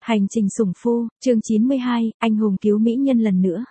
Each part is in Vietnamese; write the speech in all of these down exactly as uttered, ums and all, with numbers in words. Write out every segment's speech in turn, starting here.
Hành trình sủng phu, chương chín mươi hai, anh hùng cứu mỹ nhân lần nữa.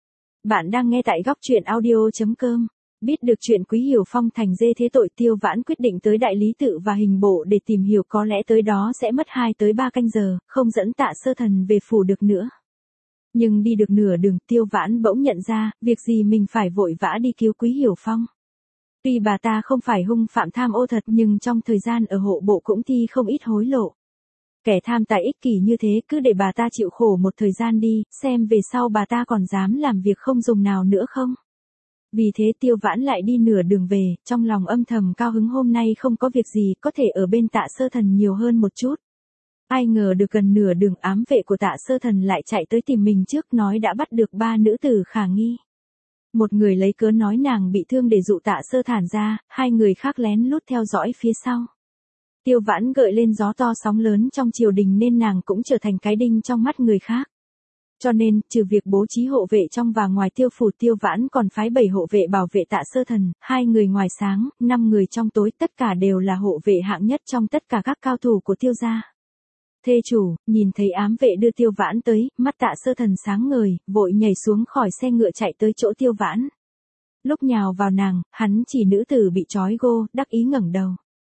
Bạn đang nghe tại góc truyện audio chấm com. Biết được chuyện Quý Hiểu Phong thành dê thế tội, Tiêu Vãn quyết định tới đại lý tự và hình bộ để tìm hiểu, có lẽ tới đó sẽ mất hai tới ba canh giờ, không dẫn Tạ Sơ Thần về phủ được nữa. Nhưng đi được nửa đường, Tiêu Vãn bỗng nhận ra, việc gì mình phải vội vã đi cứu Quý Hiểu Phong. Tuy bà ta không phải hung phạm tham ô thật, nhưng trong thời gian ở hộ bộ cũng thi không ít hối lộ. Kẻ tham tài ích kỷ như thế cứ để bà ta chịu khổ một thời gian đi, xem về sau bà ta còn dám làm việc không dùng nào nữa không. Vì thế Tiêu Vãn lại đi nửa đường về, trong lòng âm thầm cao hứng hôm nay không có việc gì, có thể ở bên Tạ Sơ Thần nhiều hơn một chút. Ai ngờ được gần nửa đường, ám vệ của Tạ Sơ Thần lại chạy tới tìm mình trước, nói đã bắt được ba nữ tử khả nghi. Một người lấy cớ nói nàng bị thương để dụ Tạ Sơ Thản ra, hai người khác lén lút theo dõi phía sau. Tiêu Vãn gợi lên gió to sóng lớn trong triều đình nên nàng cũng trở thành cái đinh trong mắt người khác. Cho nên, trừ việc bố trí hộ vệ trong và ngoài Tiêu phủ, Tiêu Vãn còn phái bảy hộ vệ bảo vệ Tạ Sơ Thần, hai người ngoài sáng, năm người trong tối, tất cả đều là hộ vệ hạng nhất trong tất cả các cao thủ của Tiêu gia. Thê chủ, nhìn thấy ám vệ đưa Tiêu Vãn tới, mắt Tạ Sơ Thần sáng ngời, vội nhảy xuống khỏi xe ngựa chạy tới chỗ Tiêu Vãn. Lúc nhào vào nàng, hắn chỉ nữ tử bị trói gô, đắc ý ngẩng đầu.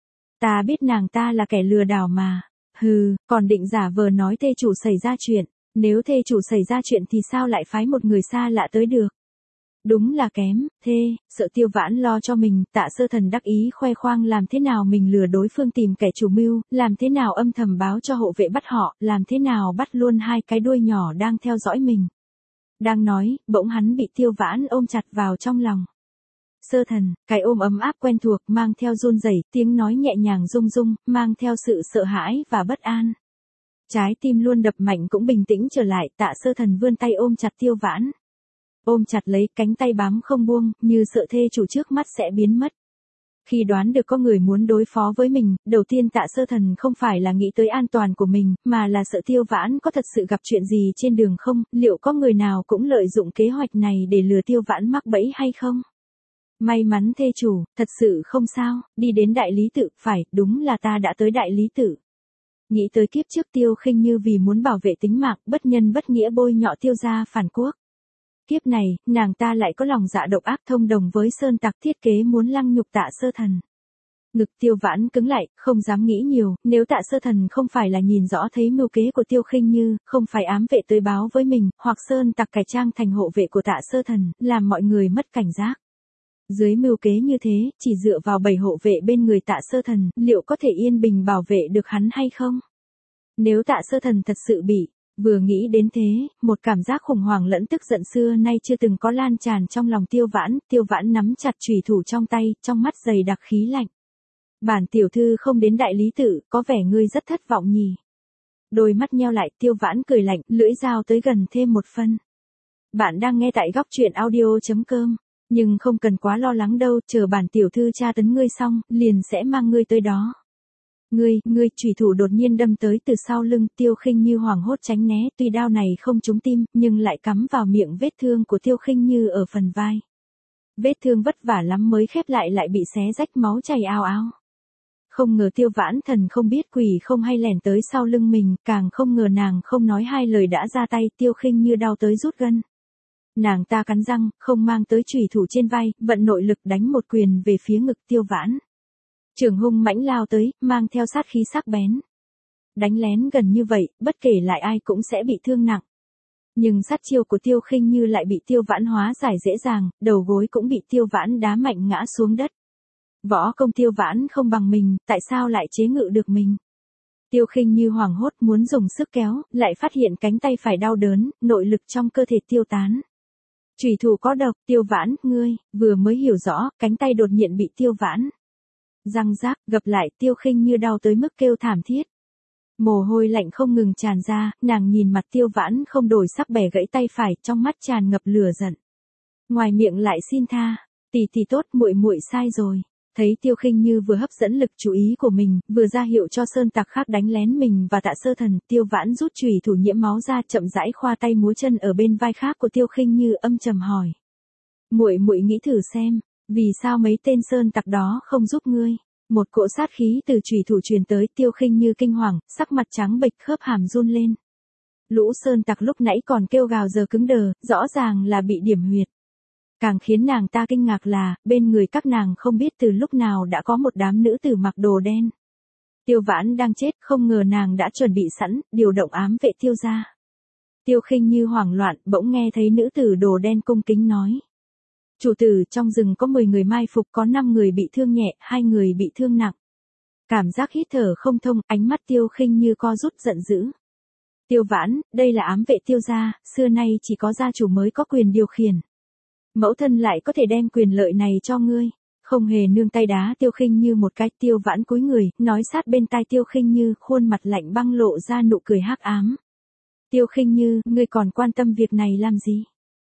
Ta biết nàng ta là kẻ lừa đảo mà. Hừ, còn định giả vờ nói thê chủ xảy ra chuyện. Nếu thê chủ xảy ra chuyện thì sao lại phái một người xa lạ tới được? Đúng là kém, thê, sợ Tiêu Vãn lo cho mình, Tạ Sơ Thần đắc ý khoe khoang làm thế nào mình lừa đối phương tìm kẻ chủ mưu, làm thế nào âm thầm báo cho hộ vệ bắt họ, làm thế nào bắt luôn hai cái đuôi nhỏ đang theo dõi mình. Đang nói, bỗng hắn bị Tiêu Vãn ôm chặt vào trong lòng. Sơ Thần, cái ôm ấm áp quen thuộc mang theo run rẩy, tiếng nói nhẹ nhàng rung rung, mang theo sự sợ hãi và bất an. Trái tim luôn đập mạnh cũng bình tĩnh trở lại, Tạ Sơ Thần vươn tay ôm chặt Tiêu Vãn. Ôm chặt lấy, cánh tay bám không buông, như sợ thê chủ trước mắt sẽ biến mất. Khi đoán được có người muốn đối phó với mình, đầu tiên Tạ Sơ Thần không phải là nghĩ tới an toàn của mình, mà là sợ Tiêu Vãn có thật sự gặp chuyện gì trên đường không, liệu có người nào cũng lợi dụng kế hoạch này để lừa Tiêu Vãn mắc bẫy hay không? May mắn thê chủ, thật sự không sao, đi đến đại lý tự, phải, đúng là ta đã tới đại lý tự. Nghĩ tới kiếp trước Tiêu Khinh Như vì muốn bảo vệ tính mạng, bất nhân bất nghĩa bôi nhọ Tiêu gia phản quốc. Kiếp này, nàng ta lại có lòng dạ độc ác thông đồng với sơn tặc thiết kế muốn lăng nhục Tạ Sơ Thần. Ngực Tiêu Vãn cứng lại, không dám nghĩ nhiều, nếu Tạ Sơ Thần không phải là nhìn rõ thấy mưu kế của Tiêu Khinh Như, không phải ám vệ tới báo với mình, hoặc sơn tặc cải trang thành hộ vệ của Tạ Sơ Thần, làm mọi người mất cảnh giác. Dưới mưu kế như thế, chỉ dựa vào bảy hộ vệ bên người Tạ Sơ Thần, liệu có thể yên bình bảo vệ được hắn hay không? Nếu Tạ Sơ Thần thật sự bị, vừa nghĩ đến thế, một cảm giác khủng hoảng lẫn tức giận xưa nay chưa từng có lan tràn trong lòng Tiêu Vãn, Tiêu Vãn nắm chặt chùy thủ trong tay, trong mắt dày đặc khí lạnh. Bản tiểu thư không đến đại lý tự, có vẻ ngươi rất thất vọng nhỉ? Đôi mắt nheo lại, Tiêu Vãn cười lạnh, lưỡi dao tới gần thêm một phân. Bạn đang nghe tại góc truyện audio chấm com. Nhưng không cần quá lo lắng đâu, chờ bản tiểu thư tra tấn ngươi xong, liền sẽ mang ngươi tới đó. Ngươi, ngươi, chủy thủ đột nhiên đâm tới từ sau lưng, Tiêu Khinh Như hoảng hốt tránh né, tuy đao này không trúng tim, nhưng lại cắm vào miệng vết thương của Tiêu Khinh Như ở phần vai. Vết thương vất vả lắm mới khép lại lại bị xé rách, máu chảy ào ào. Không ngờ Tiêu Vãn Thần không biết quỷ không hay lẻn tới sau lưng mình, càng không ngờ nàng không nói hai lời đã ra tay, Tiêu Khinh Như đau tới rút gân. Nàng ta cắn răng, không mang tới chùy thủ trên vai, vận nội lực đánh một quyền về phía ngực Tiêu Vãn. Trường hung mãnh lao tới, mang theo sát khí sắc bén. Đánh lén gần như vậy, bất kể lại ai cũng sẽ bị thương nặng. Nhưng sát chiêu của Tiêu Khinh Như lại bị Tiêu Vãn hóa giải dễ dàng, đầu gối cũng bị Tiêu Vãn đá mạnh ngã xuống đất. Võ công Tiêu Vãn không bằng mình, tại sao lại chế ngự được mình? Tiêu Khinh Như hoảng hốt muốn dùng sức kéo, lại phát hiện cánh tay phải đau đớn, nội lực trong cơ thể tiêu tán. Chủy thủ có độc, Tiêu Vãn, ngươi, vừa mới hiểu rõ, cánh tay đột nhiên bị Tiêu Vãn. Răng rác, gập lại, Tiêu Khinh Như đau tới mức kêu thảm thiết. Mồ hôi lạnh không ngừng tràn ra, nàng nhìn mặt Tiêu Vãn không đổi sắc bẻ gãy tay phải, trong mắt tràn ngập lửa giận. Ngoài miệng lại xin tha, tỷ tỷ tốt, muội muội sai rồi. Thấy Tiêu Khinh Như vừa hấp dẫn lực chú ý của mình, vừa ra hiệu cho sơn tặc khác đánh lén mình và Tạ Sơ Thần, Tiêu Vãn rút chùy thủ nhiễm máu ra, chậm rãi khoa tay múa chân ở bên vai khác của Tiêu Khinh Như, âm trầm hỏi: "Muội muội nghĩ thử xem, vì sao mấy tên sơn tặc đó không giúp ngươi?" Một cỗ sát khí từ chùy thủ truyền tới, Tiêu Khinh Như kinh hoàng, sắc mặt trắng bệch, khớp hàm run lên. Lũ sơn tặc lúc nãy còn kêu gào giờ cứng đờ, rõ ràng là bị điểm huyệt. Càng khiến nàng ta kinh ngạc là, bên người các nàng không biết từ lúc nào đã có một đám nữ tử mặc đồ đen. Tiêu Vãn đang chết, không ngờ nàng đã chuẩn bị sẵn, điều động ám vệ Tiêu gia. Tiêu Khinh Như hoảng loạn, bỗng nghe thấy nữ tử đồ đen cung kính nói. Chủ tử, trong rừng có mười người mai phục, có năm người bị thương nhẹ, hai người bị thương nặng. Cảm giác hít thở không thông, ánh mắt Tiêu Khinh Như co rút giận dữ. Tiêu Vãn, đây là ám vệ Tiêu gia, xưa nay chỉ có gia chủ mới có quyền điều khiển. Mẫu thân lại có thể đem quyền lợi này cho ngươi. Không hề nương tay đá Tiêu Khinh Như một cái. Tiêu Vãn cúi người, nói sát bên tai Tiêu Khinh Như, khuôn mặt lạnh băng lộ ra nụ cười hắc ám. Tiêu Khinh Như, ngươi còn quan tâm việc này làm gì?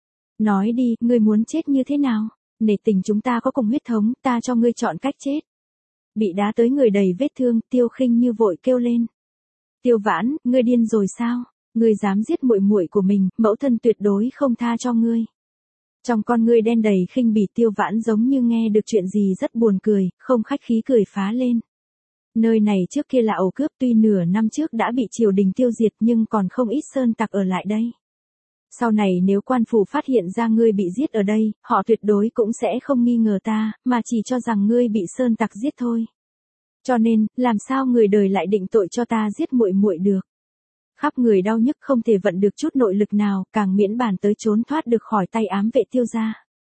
Nói đi, ngươi muốn chết như thế nào? Nể tình chúng ta có cùng huyết thống, ta cho ngươi chọn cách chết. Bị đá tới người đầy vết thương, Tiêu Khinh Như vội kêu lên. Tiêu Vãn, ngươi điên rồi sao? Ngươi dám giết muội muội của mình, mẫu thân tuyệt đối không tha cho ngươi. Trong con ngươi đen đầy khinh bỉ. Tiêu Vãn giống như nghe được chuyện gì rất buồn cười, không khách khí cười phá lên. Nơi này trước kia là ổ cướp, tuy nửa năm trước đã bị triều đình tiêu diệt nhưng còn không ít sơn tặc ở lại đây. Sau này nếu quan phủ phát hiện ra ngươi bị giết ở đây, họ tuyệt đối cũng sẽ không nghi ngờ ta, mà chỉ cho rằng ngươi bị sơn tặc giết thôi. Cho nên, làm sao người đời lại định tội cho ta giết muội muội được? Khắp người đau nhức không thể vận được chút nội lực nào, càng miễn bàn tới trốn thoát được khỏi tay ám vệ Tiêu gia.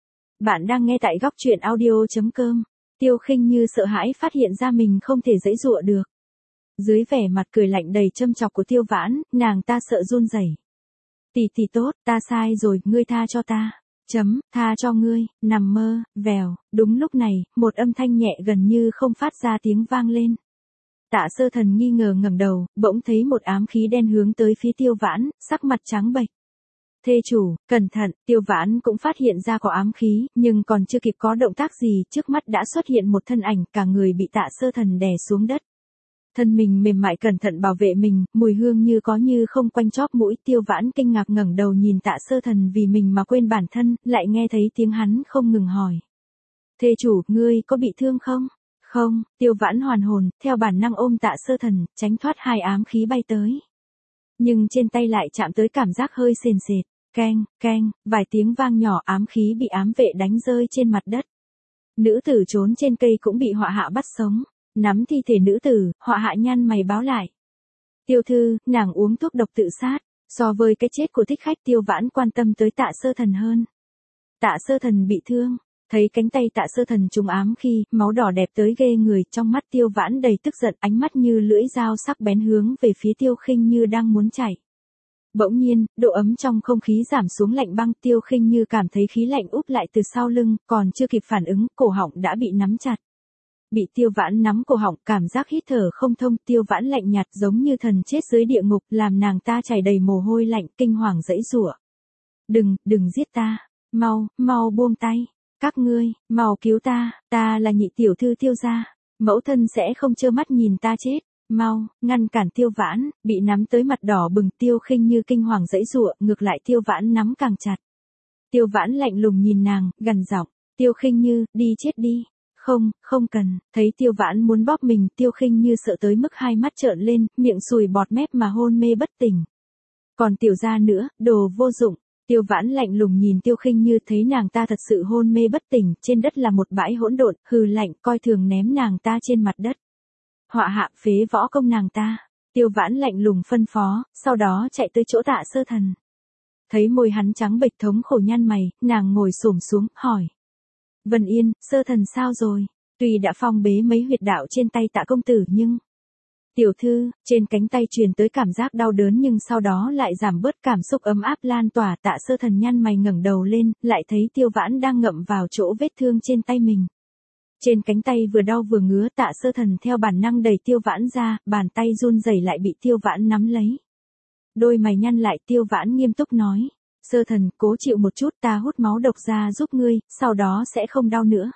Bạn đang nghe tại góc truyện audio chấm com. Tiêu Khinh Như sợ hãi phát hiện ra mình không thể giãy giụa được. Dưới vẻ mặt cười lạnh đầy châm chọc của Tiêu Vãn, nàng ta sợ run rẩy. Tỷ tỷ tốt, ta sai rồi, ngươi tha cho ta. Chấm, tha cho ngươi, nằm mơ, vèo. Đúng lúc này, một âm thanh nhẹ gần như không phát ra tiếng vang lên. Tạ Sơ Thần nghi ngờ ngẩng đầu, bỗng thấy một ám khí đen hướng tới phía Tiêu Vãn, sắc mặt trắng bệch. Thê chủ, cẩn thận. Tiêu Vãn cũng phát hiện ra có ám khí, nhưng còn chưa kịp có động tác gì, trước mắt đã xuất hiện một thân ảnh, cả người bị Tạ Sơ Thần đè xuống đất. Thân mình mềm mại cẩn thận bảo vệ mình, mùi hương như có như không quanh chóp mũi. Tiêu Vãn kinh ngạc ngẩng đầu nhìn Tạ Sơ Thần vì mình mà quên bản thân, lại nghe thấy tiếng hắn không ngừng hỏi. Thê chủ, ngươi có bị thương không? Không. Tiêu Vãn hoàn hồn, theo bản năng ôm Tạ Sơ Thần, tránh thoát hai ám khí bay tới. Nhưng trên tay lại chạm tới cảm giác hơi sền sệt. Keng, keng, vài tiếng vang nhỏ, ám khí bị ám vệ đánh rơi trên mặt đất. Nữ tử trốn trên cây cũng bị họa hạ bắt sống. Nắm thi thể nữ tử, họa hạ nhăn mày báo lại. Tiêu thư, nàng uống thuốc độc tự sát. So với cái chết của thích khách, Tiêu Vãn quan tâm tới Tạ Sơ Thần hơn. Tạ Sơ Thần bị thương. Thấy cánh tay Tạ Sơ Thần trúng ám khi, máu đỏ đẹp tới ghê người, trong mắt Tiêu Vãn đầy tức giận, ánh mắt như lưỡi dao sắc bén hướng về phía Tiêu Khinh Như đang muốn chạy. Bỗng nhiên, độ ấm trong không khí giảm xuống lạnh băng. Tiêu Khinh Như cảm thấy khí lạnh úp lại từ sau lưng, còn chưa kịp phản ứng, cổ họng đã bị nắm chặt. Bị Tiêu Vãn nắm cổ họng, cảm giác hít thở không thông. Tiêu Vãn lạnh nhạt giống như thần chết dưới địa ngục, làm nàng ta chảy đầy mồ hôi lạnh, kinh hoàng giãy giụa. Đừng, đừng giết ta, mau, mau buông tay. Các ngươi, mau cứu ta, ta là nhị tiểu thư Tiêu gia, mẫu thân sẽ không trơ mắt nhìn ta chết. Mau, ngăn cản Tiêu Vãn. Bị nắm tới mặt đỏ bừng, Tiêu Khinh Như kinh hoàng giãy giụa, ngược lại Tiêu Vãn nắm càng chặt. Tiêu Vãn lạnh lùng nhìn nàng, gằn giọng, Tiêu Khinh Như, đi chết đi. Không, không cần. Thấy Tiêu Vãn muốn bóp mình, Tiêu Khinh Như sợ tới mức hai mắt trợn lên, miệng sùi bọt mép mà hôn mê bất tỉnh. Còn Tiểu gia nữa, đồ vô dụng. Tiêu Vãn lạnh lùng nhìn Tiêu Khinh Như, thấy nàng ta thật sự hôn mê bất tỉnh, trên đất là một bãi hỗn độn, hừ lạnh, coi thường ném nàng ta trên mặt đất. Họa hạ, phế võ công nàng ta. Tiêu Vãn lạnh lùng phân phó, sau đó chạy tới chỗ Tạ Sơ Thần. Thấy môi hắn trắng bệch thống khổ nhăn mày, nàng ngồi xổm xuống, hỏi. Vân Yên, Sơ Thần sao rồi? Tuy đã phong bế mấy huyệt đạo trên tay Tạ công tử nhưng... Tiểu thư, trên cánh tay truyền tới cảm giác đau đớn nhưng sau đó lại giảm bớt, cảm xúc ấm áp lan tỏa. Tạ Sơ Thần nhăn mày ngẩng đầu lên, lại thấy Tiêu Vãn đang ngậm vào chỗ vết thương trên tay mình. Trên cánh tay vừa đau vừa ngứa, Tạ Sơ Thần theo bản năng đẩy Tiêu Vãn ra, bàn tay run rẩy lại bị Tiêu Vãn nắm lấy. Đôi mày nhăn lại, Tiêu Vãn nghiêm túc nói. Sơ Thần, cố chịu một chút, ta hút máu độc ra giúp ngươi, sau đó sẽ không đau nữa.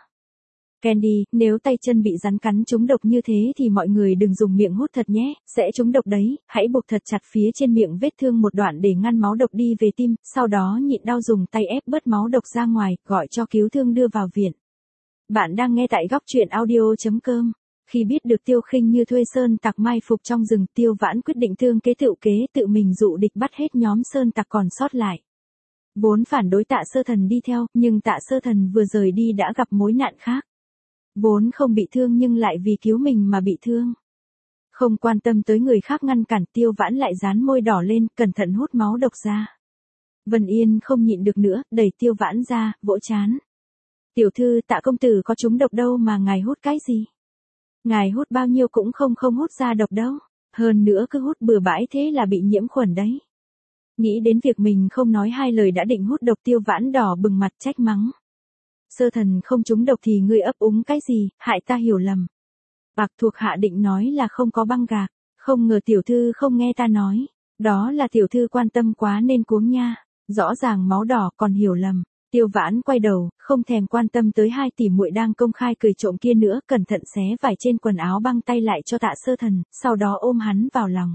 Candy, nếu tay chân bị rắn cắn trúng độc như thế thì mọi người đừng dùng miệng hút thật nhé, sẽ trúng độc đấy, hãy buộc thật chặt phía trên miệng vết thương một đoạn để ngăn máu độc đi về tim, sau đó nhịn đau dùng tay ép bớt máu độc ra ngoài, gọi cho cứu thương đưa vào viện. Bạn đang nghe tại góc truyện audio chấm com. Khi biết được Tiêu Khinh Như thuê sơn tặc mai phục trong rừng, Tiêu Vãn quyết định thương kế tựu kế, tự mình dụ địch bắt hết nhóm sơn tặc còn sót lại. Vốn phản đối Tạ Sơ Thần đi theo, nhưng Tạ Sơ Thần vừa rời đi đã gặp mối nạn khác. Vốn không bị thương nhưng lại vì cứu mình mà bị thương. Không quan tâm tới người khác ngăn cản, Tiêu Vãn lại dán môi đỏ lên, cẩn thận hút máu độc ra. Vân Yên không nhịn được nữa, đẩy Tiêu Vãn ra, vỗ chán. Tiểu thư, Tạ công tử có trúng độc đâu mà ngài hút cái gì? Ngài hút bao nhiêu cũng không không hút ra độc đâu. Hơn nữa cứ hút bừa bãi thế là bị nhiễm khuẩn đấy. Nghĩ đến việc mình không nói hai lời đã định hút độc, Tiêu Vãn đỏ bừng mặt trách mắng. Sơ thần không trúng độc thì ngươi ấp úng cái gì, hại ta hiểu lầm. Bạc thuộc hạ định nói là không có băng gạc, không ngờ tiểu thư không nghe ta nói. Đó là tiểu thư quan tâm quá nên cuống nha, rõ ràng máu đỏ còn hiểu lầm. Tiêu Vãn quay đầu, không thèm quan tâm tới hai tỷ muội đang công khai cười trộm kia nữa, cẩn thận xé vải trên quần áo băng tay lại cho Tạ Sơ Thần, sau đó ôm hắn vào lòng.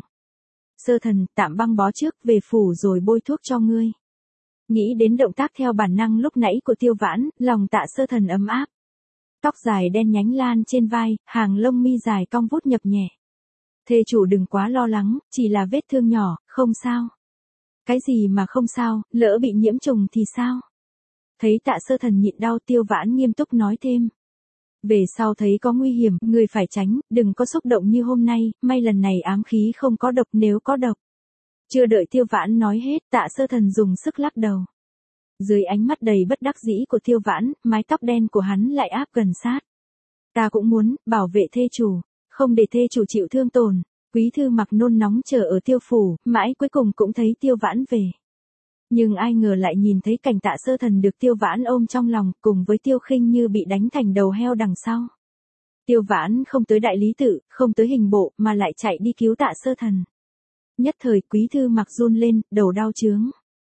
Sơ Thần, tạm băng bó trước, về phủ rồi bôi thuốc cho ngươi. Nghĩ đến động tác theo bản năng lúc nãy của Tiêu Vãn, lòng Tạ Sơ Thần ấm áp. Tóc dài đen nhánh lan trên vai, hàng lông mi dài cong vút nhập nhẹ. Thê chủ đừng quá lo lắng, chỉ là vết thương nhỏ, không sao. Cái gì mà không sao, lỡ bị nhiễm trùng thì sao? Thấy Tạ Sơ Thần nhịn đau, Tiêu Vãn nghiêm túc nói thêm. Về sau thấy có nguy hiểm, người phải tránh, đừng có xúc động như hôm nay, may lần này ám khí không có độc, nếu có độc. Chưa đợi Tiêu Vãn nói hết, Tạ Sơ Thần dùng sức lắc đầu. Dưới ánh mắt đầy bất đắc dĩ của Tiêu Vãn, mái tóc đen của hắn lại áp gần sát. Ta cũng muốn, bảo vệ thê chủ, không để thê chủ chịu thương tổn. Quý thư mặc nôn nóng chờ ở Tiêu phủ, mãi cuối cùng cũng thấy Tiêu Vãn về. Nhưng ai ngờ lại nhìn thấy cảnh Tạ Sơ Thần được Tiêu Vãn ôm trong lòng, cùng với Tiêu Khinh Như bị đánh thành đầu heo đằng sau. Tiêu Vãn không tới đại lý tự, không tới hình bộ, mà lại chạy đi cứu Tạ Sơ Thần. Nhất thời Quý thư mặc run lên, đầu đau chướng.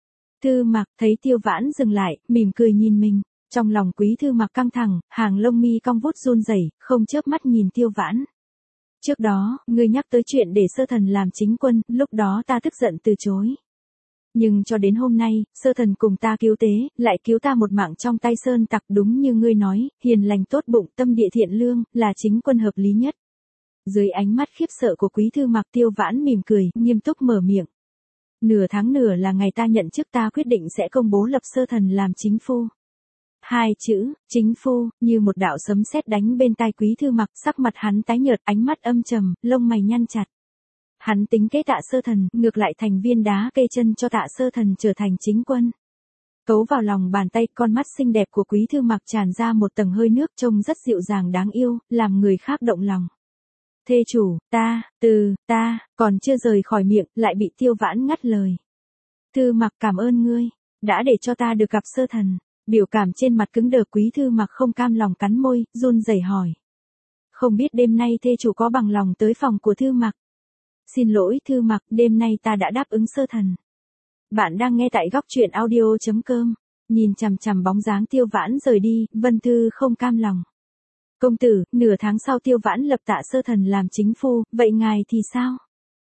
Thư mặc thấy Tiêu Vãn dừng lại, mỉm cười nhìn mình, trong lòng Quý thư mặc căng thẳng, hàng lông mi cong vút run rẩy, không chớp mắt nhìn Tiêu Vãn. Trước đó, ngươi nhắc tới chuyện để Sơ Thần làm chính quân, lúc đó ta tức giận từ chối. Nhưng cho đến hôm nay, Sơ Thần cùng ta cứu tế, lại cứu ta một mạng trong tay sơn tặc, đúng như ngươi nói, hiền lành tốt bụng, tâm địa thiện lương, là chính quân hợp lý nhất. Dưới ánh mắt khiếp sợ của Quý thư mặc, Tiêu Vãn mỉm cười, nghiêm túc mở miệng. Nửa tháng nửa là ngày ta nhận chức, ta quyết định sẽ công bố lập Sơ Thần làm chính phu. Hai chữ, chính phu, như một đạo sấm sét đánh bên tai Quý thư mặc, sắc mặt hắn tái nhợt, ánh mắt âm trầm, lông mày nhăn chặt. Hắn tính kế Tạ Sơ Thần, ngược lại thành viên đá cây chân cho Tạ Sơ Thần trở thành chính quân. Cấu vào lòng bàn tay, con mắt xinh đẹp của Quý thư mặc tràn ra một tầng hơi nước, trông rất dịu dàng đáng yêu, làm người khác động lòng. Thê chủ, ta, từ, ta, còn chưa rời khỏi miệng, lại bị Tiêu Vãn ngắt lời. Thư mặc cảm ơn ngươi, đã để cho ta được gặp Sơ Thần. Biểu cảm trên mặt cứng đờ, Quý thư mặc không cam lòng cắn môi, run rẩy hỏi. Không biết đêm nay thê chủ có bằng lòng tới phòng của thư mặc? Xin lỗi thư mặc, đêm nay ta đã đáp ứng Sơ Thần. Bạn đang nghe tại góc truyện audio chấm com. Nhìn chằm chằm bóng dáng Tiêu Vãn rời đi, Vân Thư không cam lòng. Công tử, nửa tháng sau Tiêu Vãn lập Tạ Sơ Thần làm chính phu, vậy ngài thì sao?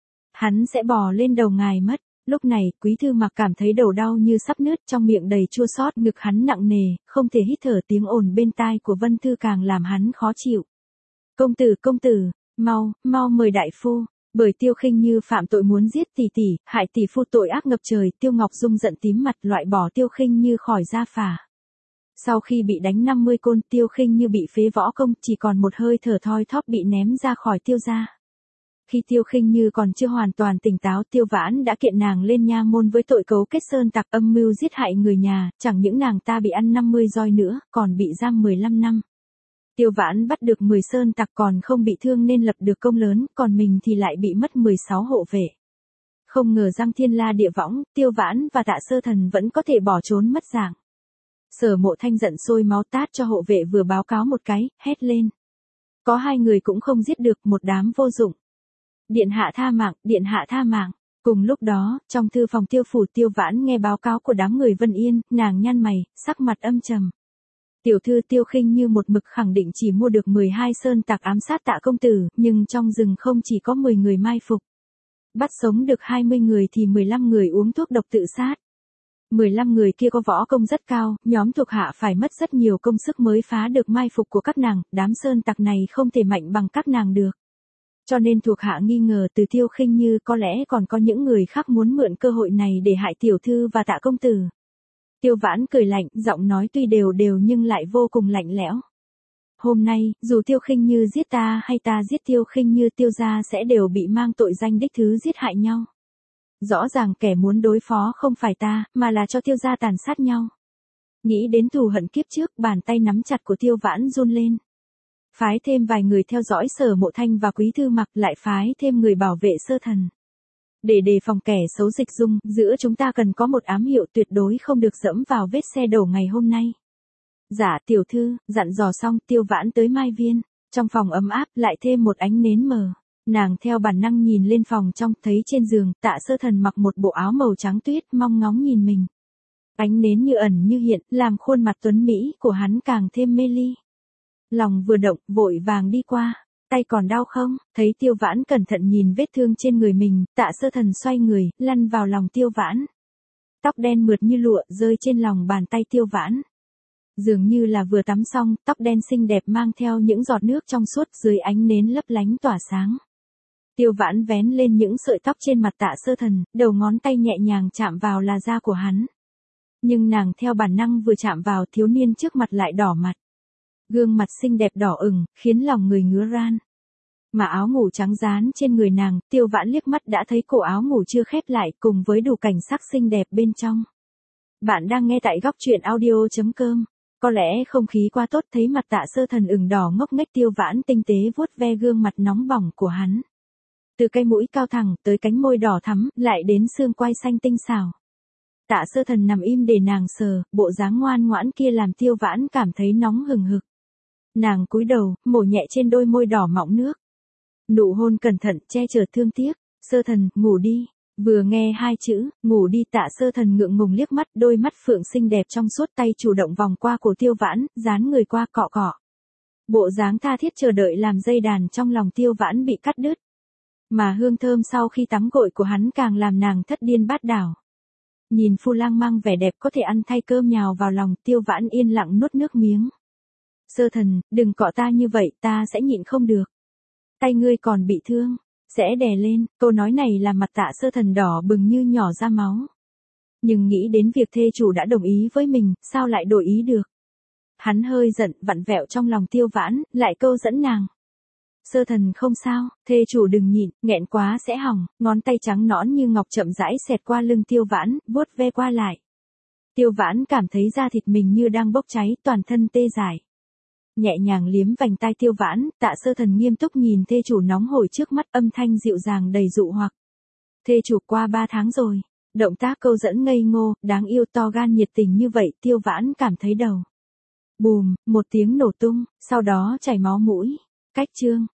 Hắn sẽ bò lên đầu ngài mất. Lúc này, Quý thư mặc cảm thấy đầu đau như sắp nứt, trong miệng đầy chua xót, ngực hắn nặng nề, không thể hít thở, tiếng ồn bên tai của Vân Thư càng làm hắn khó chịu. Công tử, công tử, mau, mau mời đại phu. Bởi Tiêu Khinh Như phạm tội muốn giết tỷ tỷ, hại tỷ phu, tội ác ngập trời, Tiêu Ngọc Dung giận tím mặt, loại bỏ Tiêu Khinh Như khỏi gia phả. Sau khi bị đánh năm mươi côn, Tiêu Khinh Như bị phế võ công, chỉ còn một hơi thở thoi thóp bị ném ra khỏi Tiêu gia. Khi Tiêu Khinh Như còn chưa hoàn toàn tỉnh táo, Tiêu Vãn đã kiện nàng lên nha môn với tội cấu kết sơn tặc, âm mưu giết hại người nhà, chẳng những nàng ta bị ăn năm mươi roi nữa, còn bị giam mười lăm năm. Tiêu Vãn bắt được mười sơn tặc còn không bị thương nên lập được công lớn, còn mình thì lại bị mất mười sáu hộ vệ. Không ngờ răng thiên la địa võng, Tiêu Vãn và Tạ Sơ Thần vẫn có thể bỏ trốn mất dạng. Sở Mộ Thanh giận sôi máu tát cho hộ vệ vừa báo cáo một cái, hét lên. Có hai người cũng không giết được, một đám vô dụng. Điện hạ tha mạng, điện hạ tha mạng. Cùng lúc đó, trong thư phòng Tiêu phủ, Tiêu Vãn nghe báo cáo của đám người Vân Yên, nàng nhăn mày, sắc mặt âm trầm. Tiểu thư Tiêu Khinh Như một mực khẳng định chỉ mua được mười hai sơn tặc ám sát Tạ công tử, nhưng trong rừng không chỉ có mười người mai phục. Bắt sống được hai mươi người thì mười lăm người uống thuốc độc tự sát. mười lăm người kia có võ công rất cao, nhóm thuộc hạ phải mất rất nhiều công sức mới phá được mai phục của các nàng, đám sơn tặc này không thể mạnh bằng các nàng được. Cho nên thuộc hạ nghi ngờ từ Tiêu Khinh Như có lẽ còn có những người khác muốn mượn cơ hội này để hại tiểu thư và Tạ công tử. Tiêu Vãn cười lạnh, giọng nói tuy đều đều nhưng lại vô cùng lạnh lẽo. Hôm nay, dù Tiêu Khinh Như giết ta hay ta giết Tiêu Khinh Như, Tiêu gia sẽ đều bị mang tội danh đích thứ giết hại nhau. Rõ ràng kẻ muốn đối phó không phải ta, mà là cho Tiêu gia tàn sát nhau. Nghĩ đến thù hận kiếp trước, bàn tay nắm chặt của Tiêu Vãn run lên. Phái thêm vài người theo dõi Sở Mộ Thanh và Quý Thư Mặc, lại phái thêm người bảo vệ Sơ Thần. Để đề phòng kẻ xấu dịch dung, giữa chúng ta cần có một ám hiệu, tuyệt đối không được dẫm vào vết xe đổ ngày hôm nay. Dạ tiểu thư, dặn dò xong, Tiêu Vãn tới Mai Viên. Trong phòng ấm áp, lại thêm một ánh nến mờ. Nàng theo bản năng nhìn lên phòng trong, thấy trên giường, Tạ Sơ Thần mặc một bộ áo màu trắng tuyết, mong ngóng nhìn mình. Ánh nến như ẩn như hiện, làm khuôn mặt tuấn mỹ của hắn càng thêm mê ly. Lòng vừa động, vội vàng đi qua. Tay còn đau không? Thấy Tiêu Vãn cẩn thận nhìn vết thương trên người mình, Tạ Sơ Thần xoay người, lăn vào lòng Tiêu Vãn. Tóc đen mượt như lụa rơi trên lòng bàn tay Tiêu Vãn. Dường như là vừa tắm xong, tóc đen xinh đẹp mang theo những giọt nước trong suốt, dưới ánh nến lấp lánh tỏa sáng. Tiêu Vãn vén lên những sợi tóc trên mặt Tạ Sơ Thần, đầu ngón tay nhẹ nhàng chạm vào là da của hắn. Nhưng nàng theo bản năng vừa chạm vào, thiếu niên trước mặt lại đỏ mặt. Gương mặt xinh đẹp đỏ ửng, khiến lòng người ngứa ran. Mà áo ngủ trắng dán trên người nàng, Tiêu Vãn liếc mắt đã thấy cổ áo ngủ chưa khép lại, cùng với đủ cảnh sắc xinh đẹp bên trong. Bạn đang nghe tại góc truyện audio chấm com. Có lẽ không khí quá tốt, thấy mặt Tạ Sơ Thần ửng đỏ ngốc nghếch, Tiêu Vãn tinh tế vuốt ve gương mặt nóng bỏng của hắn. Từ cái mũi cao thẳng, tới cánh môi đỏ thắm, lại đến xương quai xanh tinh xảo. Tạ Sơ Thần nằm im để nàng sờ, bộ dáng ngoan ngoãn kia làm Tiêu Vãn cảm thấy nóng hừng hực. Nàng cúi đầu, mổ nhẹ trên đôi môi đỏ mọng nước. Nụ hôn cẩn thận, che chở thương tiếc. Sơ Thần, ngủ đi. Vừa nghe hai chữ, ngủ đi, Tạ Sơ Thần ngượng ngùng liếc mắt, đôi mắt phượng xinh đẹp trong suốt, tay chủ động vòng qua cổ Tiêu Vãn, dán người qua cọ cọ. Bộ dáng tha thiết chờ đợi làm dây đàn trong lòng Tiêu Vãn bị cắt đứt. Mà hương thơm sau khi tắm gội của hắn càng làm nàng thất điên bát đảo. Nhìn phu lang mang vẻ đẹp có thể ăn thay cơm nhào vào lòng, Tiêu Vãn yên lặng nuốt nước miếng. Sơ Thần, đừng cọ ta như vậy, ta sẽ nhịn không được. Tay ngươi còn bị thương, sẽ đè lên. Câu nói này làm mặt Tạ Sơ Thần đỏ bừng như nhỏ ra máu. Nhưng nghĩ đến việc thê chủ đã đồng ý với mình, sao lại đổi ý được. Hắn hơi giận, vặn vẹo trong lòng Tiêu Vãn, lại câu dẫn nàng. Sơ Thần không sao, thê chủ đừng nhịn, nghẹn quá sẽ hỏng. Ngón tay trắng nõn như ngọc chậm rãi xẹt qua lưng Tiêu Vãn, vuốt ve qua lại. Tiêu Vãn cảm thấy da thịt mình như đang bốc cháy, toàn thân tê dại. Nhẹ nhàng liếm vành tai Tiêu Vãn, Tạ Sơ Thần nghiêm túc nhìn thê chủ nóng hổi trước mắt, âm thanh dịu dàng đầy dụ hoặc. Thê chủ, qua ba tháng rồi. Động tác câu dẫn ngây ngô, đáng yêu, to gan nhiệt tình như vậy, Tiêu Vãn cảm thấy đầu. Bùm, một tiếng nổ tung, sau đó chảy máu mũi. Cách chương.